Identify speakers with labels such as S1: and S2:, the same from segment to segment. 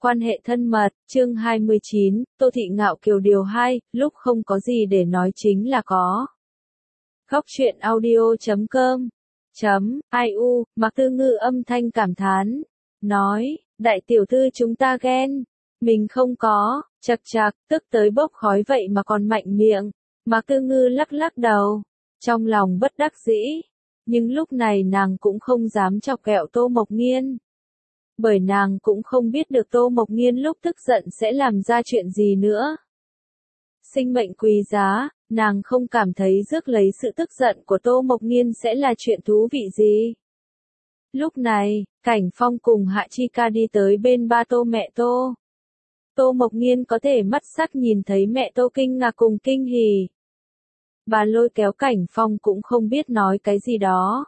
S1: Quan hệ thân mật, chương 29, Tô Thị Ngạo Kiều điều 2, lúc không có gì để nói chính là có. Góc truyện audio.com .iu, Mạc Tư Ngư âm thanh cảm thán, nói, đại tiểu thư chúng ta ghen, mình không có, chật chạc, tức tới bốc khói vậy mà còn mạnh miệng. Mạc Tư Ngư lắc lắc đầu, trong lòng bất đắc dĩ, nhưng lúc này nàng cũng không dám chọc ghẹo Tô Mộc Nghiên. Bởi nàng cũng không biết được Tô Mộc Nghiên lúc tức giận sẽ làm ra chuyện gì nữa. Sinh mệnh quý giá, nàng không cảm thấy rước lấy sự tức giận của Tô Mộc Nghiên sẽ là chuyện thú vị gì. Lúc này, Cảnh Phong cùng Hạ Chi Ca đi tới bên ba Tô mẹ Tô. Tô Mộc Nghiên có thể mắt sắc nhìn thấy mẹ Tô kinh ngạc cùng kinh hỉ. Bà lôi kéo Cảnh Phong cũng không biết nói cái gì đó.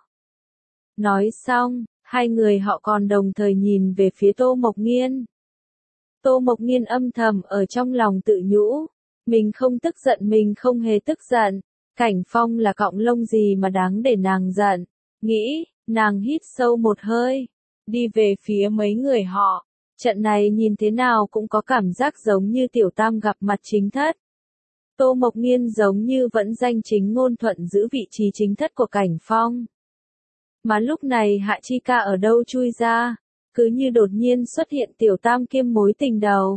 S1: Nói xong, hai người họ còn đồng thời nhìn về phía Tô Mộc Nghiên. Tô Mộc Nghiên âm thầm ở trong lòng tự nhủ, mình không tức giận, mình không hề tức giận, Cảnh Phong là cọng lông gì mà đáng để nàng giận. Nghĩ, nàng hít sâu một hơi, đi về phía mấy người họ. Trận này nhìn thế nào cũng có cảm giác giống như tiểu tam gặp mặt chính thất. Tô Mộc Nghiên giống như vẫn danh chính ngôn thuận giữ vị trí chính thất của Cảnh Phong. Mà lúc này Hạ Chi Ca ở đâu chui ra, cứ như đột nhiên xuất hiện tiểu tam kiêm mối tình đầu.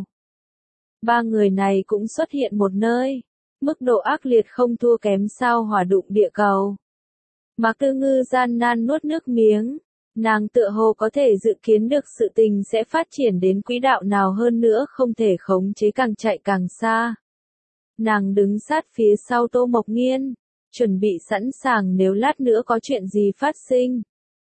S1: Ba người này cũng xuất hiện một nơi, mức độ ác liệt không thua kém sao hỏa đụng địa cầu. Mạc Tư Ngư gian nan nuốt nước miếng, nàng tựa hồ có thể dự kiến được sự tình sẽ phát triển đến quỹ đạo nào hơn nữa, không thể khống chế, càng chạy càng xa. Nàng đứng sát phía sau Tô Mộc Nghiên, chuẩn bị sẵn sàng nếu lát nữa có chuyện gì phát sinh.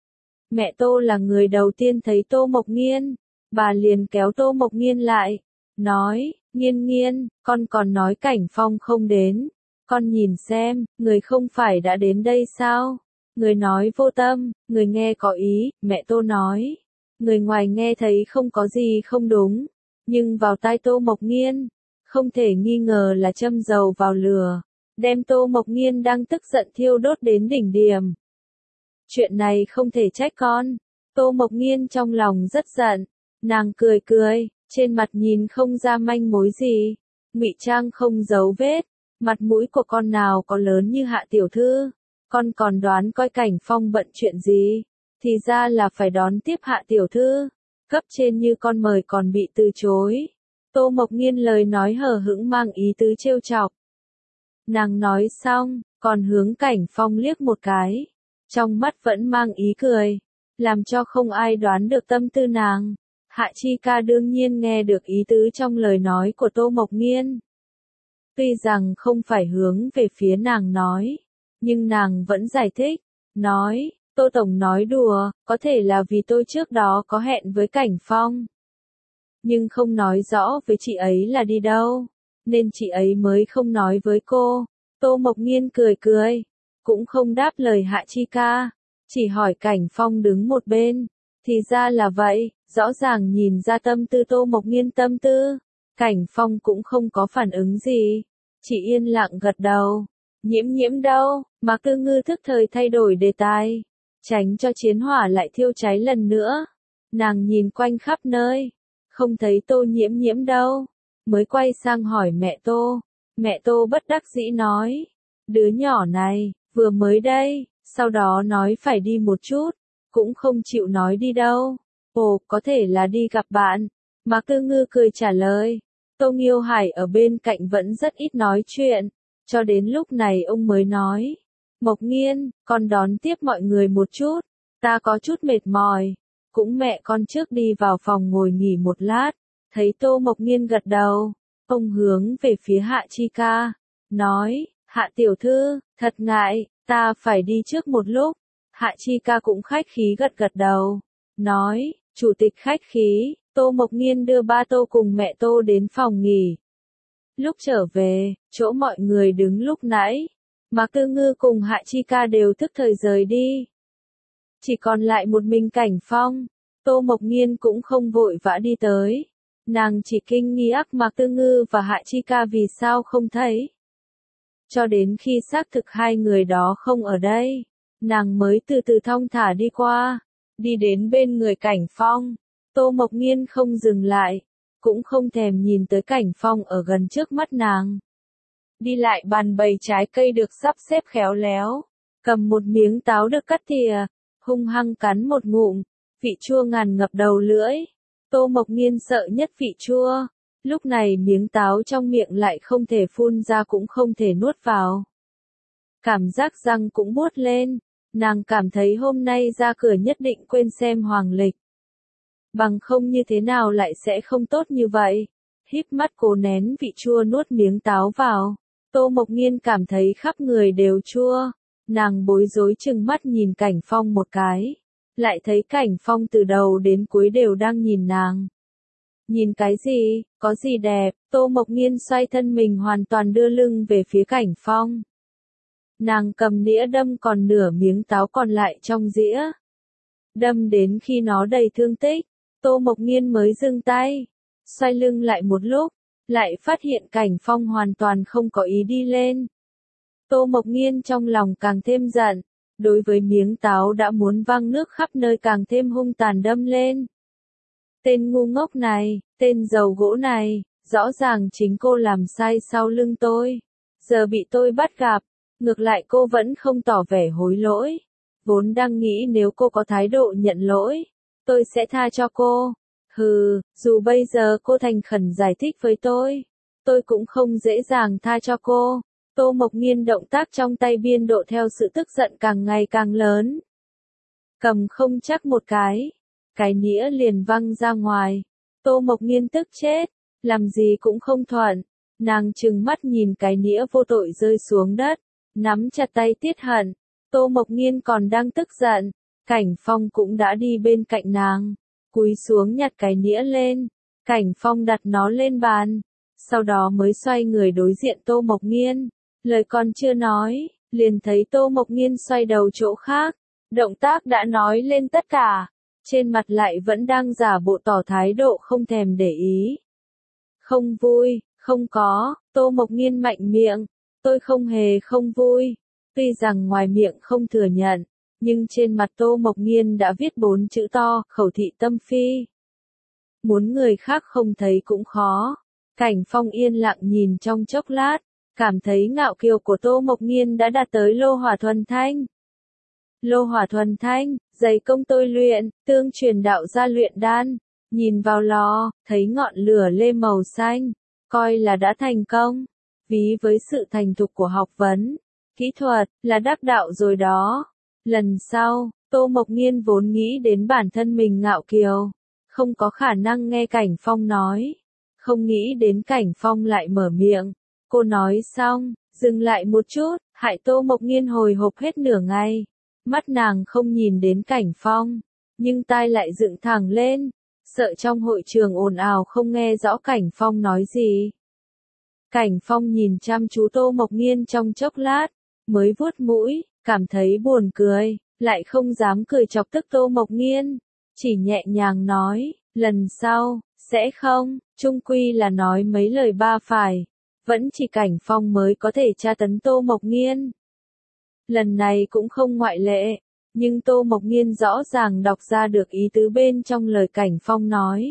S1: Mẹ Tô là người đầu tiên thấy Tô Mộc Nghiên, bà liền kéo Tô Mộc Nghiên lại, nói, Nghiên Nghiên, con còn nói Cảnh Phong không đến, con nhìn xem, người không phải đã đến đây sao? Người nói vô tâm, người nghe có ý, mẹ Tô nói. Người ngoài nghe thấy không có gì không đúng, nhưng vào tai Tô Mộc Nghiên, không thể nghi ngờ là châm dầu vào lửa, đem Tô Mộc Nghiên đang tức giận thiêu đốt đến đỉnh điểm. Chuyện này không thể trách con. Tô Mộc Nghiên trong lòng rất giận, nàng cười cười, trên mặt nhìn không ra manh mối gì, ngụy trang không giấu vết, mặt mũi của con nào có lớn như Hạ tiểu thư, con còn đoán coi Cảnh Phong bận chuyện gì, thì ra là phải đón tiếp Hạ tiểu thư, cấp trên như con mời còn bị từ chối. Tô Mộc Nghiên lời nói hờ hững mang ý tứ trêu chọc. Nàng nói xong, còn hướng Cảnh Phong liếc một cái, trong mắt vẫn mang ý cười, làm cho không ai đoán được tâm tư nàng. Hạ Chi Ca đương nhiên nghe được ý tứ trong lời nói của Tô Mộc Nghiên. Tuy rằng không phải hướng về phía nàng nói, nhưng nàng vẫn giải thích, nói, Tô Tổng nói đùa, có thể là vì tôi trước đó có hẹn với Cảnh Phong. Nhưng không nói rõ với chị ấy là đi đâu, nên chị ấy mới không nói với cô. Tô Mộc Nghiên cười cười, cũng không đáp lời Hạ Chi Ca, chỉ hỏi Cảnh Phong đứng một bên. Thì ra là vậy, rõ ràng nhìn ra tâm tư Tô Mộc Nghiên tâm tư. Cảnh Phong cũng không có phản ứng gì, chỉ yên lặng gật đầu. Nhiễm đâu, Mạc Tư Ngư thức thời thay đổi đề tài, tránh cho chiến hỏa lại thiêu cháy lần nữa. Nàng nhìn quanh khắp nơi, không thấy Tô Nhiễm đâu, mới quay sang hỏi mẹ Tô. Mẹ Tô bất đắc dĩ nói, đứa nhỏ này, vừa mới đây, sau đó nói phải đi một chút, cũng không chịu nói đi đâu. Ồ, có thể là đi gặp bạn. Mạc Tư Ngư cười trả lời. Tô Nghiêu Hải ở bên cạnh vẫn rất ít nói chuyện, cho đến lúc này ông mới nói, Mộc Nghiên, con đón tiếp mọi người một chút, ta có chút mệt mỏi. Cũng mẹ con trước đi vào phòng ngồi nghỉ một lát, thấy Tô Mộc Nghiên gật đầu, ông hướng về phía Hạ Chi Ca, nói, Hạ tiểu thư, thật ngại, ta phải đi trước một lúc. Hạ Chi Ca cũng khách khí gật gật đầu, nói, chủ tịch khách khí. Tô Mộc Nghiên đưa ba Tô cùng mẹ Tô đến phòng nghỉ. Lúc trở về, chỗ mọi người đứng lúc nãy, Mạc Tư Ngư cùng Hạ Chi Ca đều thức thời rời đi. Chỉ còn lại một mình Cảnh Phong. Tô Mộc Nghiên cũng không vội vã đi tới, nàng chỉ kinh ngạc Mạc Tư Ngư và Hạ Chi Ca vì sao không thấy. Cho đến khi xác thực hai người đó không ở đây, nàng mới từ từ thong thả đi qua, đi đến bên người Cảnh Phong. Tô Mộc Nghiên không dừng lại, cũng không thèm nhìn tới Cảnh Phong ở gần trước mắt nàng. Đi lại bàn bày trái cây được sắp xếp khéo léo, cầm một miếng táo được cắt thìa, hung hăng cắn một ngụm, vị chua ngàn ngập đầu lưỡi. Tô Mộc Nghiên sợ nhất vị chua, lúc này miếng táo trong miệng lại không thể phun ra cũng không thể nuốt vào. Cảm giác răng cũng buốt lên, nàng cảm thấy hôm nay ra cửa nhất định quên xem hoàng lịch. Bằng không như thế nào lại sẽ không tốt như vậy. Híp mắt cố nén vị chua nuốt miếng táo vào. Tô Mộc Nghiên cảm thấy khắp người đều chua. Nàng bối rối chừng mắt nhìn Cảnh Phong một cái. Lại thấy Cảnh Phong từ đầu đến cuối đều đang nhìn nàng. Nhìn cái gì, có gì đẹp, Tô Mộc Nghiên xoay thân mình hoàn toàn đưa lưng về phía Cảnh Phong. Nàng cầm nĩa đâm còn nửa miếng táo còn lại trong dĩa. Đâm đến khi nó đầy thương tích, Tô Mộc Nghiên mới dừng tay, xoay lưng lại một lúc, lại phát hiện Cảnh Phong hoàn toàn không có ý đi lên. Tô Mộc Nghiên trong lòng càng thêm giận, đối với miếng táo đã muốn văng nước khắp nơi càng thêm hung tàn đâm lên. Tên ngu ngốc này, tên giàu gỗ này, rõ ràng chính cô làm sai sau lưng tôi. Giờ bị tôi bắt gặp, ngược lại cô vẫn không tỏ vẻ hối lỗi. Vốn đang nghĩ nếu cô có thái độ nhận lỗi, tôi sẽ tha cho cô. Hừ, dù bây giờ cô thành khẩn giải thích với tôi cũng không dễ dàng tha cho cô. Tô Mộc Nghiên động tác trong tay biên độ theo sự tức giận càng ngày càng lớn. Cầm không chắc một cái nĩa liền văng ra ngoài. Tô Mộc Nghiên tức chết, làm gì cũng không thuận. Nàng trừng mắt nhìn cái nĩa vô tội rơi xuống đất, nắm chặt tay tiết hận. Tô Mộc Nghiên còn đang tức giận, Cảnh Phong cũng đã đi bên cạnh nàng, cúi xuống nhặt cái nĩa lên. Cảnh Phong đặt nó lên bàn, sau đó mới xoay người đối diện Tô Mộc Nghiên. Lời còn chưa nói, liền thấy Tô Mộc Nghiên xoay đầu chỗ khác. Động tác đã nói lên tất cả, trên mặt lại vẫn đang giả bộ tỏ thái độ không thèm để ý. Không vui, không có, Tô Mộc Nghiên mạnh miệng, tôi không hề không vui. Tuy rằng ngoài miệng không thừa nhận, nhưng trên mặt Tô Mộc Nghiên đã viết 4 chữ to, khẩu thị tâm phi. Muốn người khác không thấy cũng khó. Cảnh Phong yên lặng nhìn trong chốc lát, cảm thấy ngạo kiều của Tô Mộc Nghiên đã đạt tới lô hỏa thuần thanh. Lô hỏa thuần thanh, dày công tôi luyện, tương truyền đạo gia luyện đan. Nhìn vào lò, thấy ngọn lửa lê màu xanh, coi là đã thành công. Ví với sự thành thục của học vấn, kỹ thuật, là đắc đạo rồi đó. Lần sau, Tô Mộc Nghiên vốn nghĩ đến bản thân mình ngạo kiều, không có khả năng nghe Cảnh Phong nói. Không nghĩ đến Cảnh Phong lại mở miệng. Cô nói xong, dừng lại một chút, hại Tô Mộc Nghiên hồi hộp hết nửa ngày. Mắt nàng không nhìn đến Cảnh Phong, nhưng tai lại dựng thẳng lên, sợ trong hội trường ồn ào không nghe rõ Cảnh Phong nói gì. Cảnh Phong nhìn chăm chú Tô Mộc Nghiên trong chốc lát, mới vuốt mũi, cảm thấy buồn cười, lại không dám cười chọc tức Tô Mộc Nghiên, chỉ nhẹ nhàng nói, lần sau, sẽ không, chung quy là nói mấy lời ba phải, vẫn chỉ Cảnh Phong mới có thể tra tấn Tô Mộc Nghiên. Lần này cũng không ngoại lệ, nhưng Tô Mộc Nghiên rõ ràng đọc ra được ý tứ bên trong lời Cảnh Phong nói.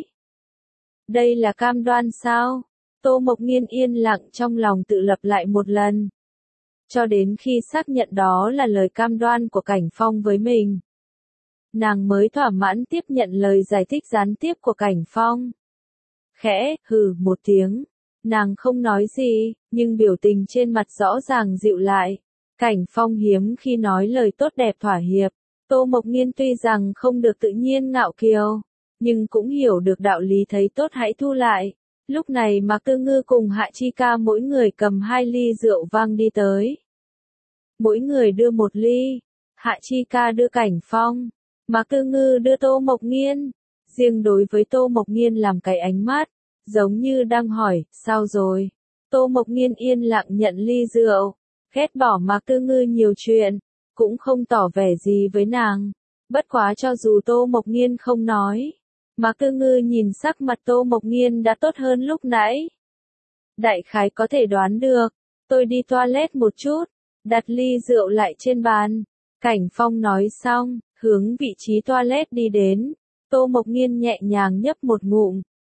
S1: Đây là cam đoan sao? Tô Mộc Nghiên yên lặng trong lòng tự lặp lại một lần. Cho đến khi xác nhận đó là lời cam đoan của Cảnh Phong với mình, nàng mới thỏa mãn tiếp nhận lời giải thích gián tiếp của Cảnh Phong. Khẽ, hừ một tiếng, nàng không nói gì, nhưng biểu tình trên mặt rõ ràng dịu lại. Cảnh Phong hiếm khi nói lời tốt đẹp thỏa hiệp. Tô Mộc Nghiên tuy rằng không được tự nhiên ngạo kiều, nhưng cũng hiểu được đạo lý thấy tốt hãy thu lại. Lúc này Mạc Tư Ngư cùng Hạ Chi Ca mỗi người cầm 2 ly rượu vang đi tới. Mỗi người đưa 1 ly. Hạ Chi Ca đưa Cảnh Phong, Mạc Tư Ngư đưa Tô Mộc Nghiên. Riêng đối với Tô Mộc Nghiên làm cái ánh mắt, giống như đang hỏi, sao rồi? Tô Mộc Nghiên yên lặng nhận ly rượu, ghét bỏ Mạc Tư Ngư nhiều chuyện, cũng không tỏ vẻ gì với nàng. Bất quá cho dù Tô Mộc Nghiên không nói, Mạc Tư Ngư nhìn sắc mặt Tô Mộc Nghiên đã tốt hơn lúc nãy. Đại khái có thể đoán được, tôi đi toilet một chút, đặt ly rượu lại trên bàn. Cảnh Phong nói xong, hướng vị trí toilet đi đến. Tô Mộc Nghiên nhẹ nhàng nhấp một ngụm,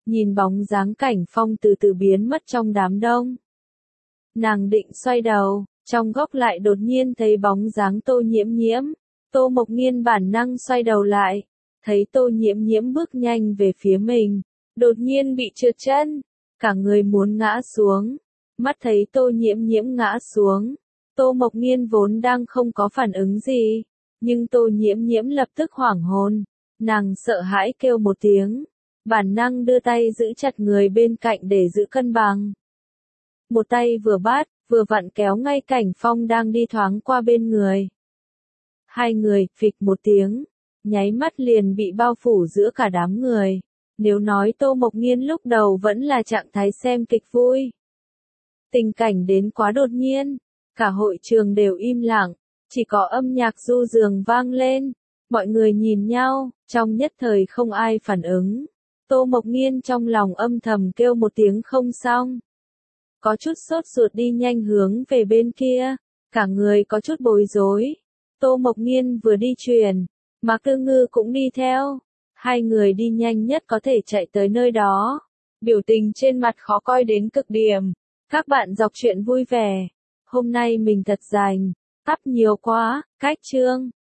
S1: nhìn bóng dáng Cảnh Phong từ từ biến mất trong đám đông. Nàng định xoay đầu, trong góc lại đột nhiên thấy bóng dáng Tô Nhiễm Nhiễm. Tô Mộc Nghiên bản năng xoay đầu lại, thấy Tô Nhiễm Nhiễm bước nhanh về phía mình, đột nhiên bị trượt chân, cả người muốn ngã xuống. Mắt thấy Tô Nhiễm Nhiễm ngã xuống, Tô Mộc Nghiên vốn đang không có phản ứng gì, nhưng Tô Nhiễm Nhiễm lập tức hoảng hồn, nàng sợ hãi kêu một tiếng, bản năng đưa tay giữ chặt người bên cạnh để giữ cân bằng. Một tay vừa bắt, vừa vặn kéo ngay Cảnh Phong đang đi thoáng qua bên người. Hai người, phịch một tiếng, nháy mắt liền bị bao phủ giữa cả đám người. Nếu nói Tô Mộc Nghiên lúc đầu vẫn là trạng thái xem kịch vui. Tình cảnh đến quá đột nhiên, cả hội trường đều im lặng, chỉ có âm nhạc du dương vang lên. Mọi người nhìn nhau, trong nhất thời không ai phản ứng. Tô Mộc Nghiên trong lòng âm thầm kêu một tiếng không xong. Có chút sốt ruột đi nhanh hướng về bên kia, cả người có chút bối rối. Tô Mộc Nghiên vừa đi truyền, Mạc Tư Ngư cũng đi theo. Hai người đi nhanh nhất có thể chạy tới nơi đó. Biểu tình trên mặt khó coi đến cực điểm. Các bạn đọc truyện vui vẻ. Hôm nay mình thật rảnh, tắp nhiều quá, cách chương.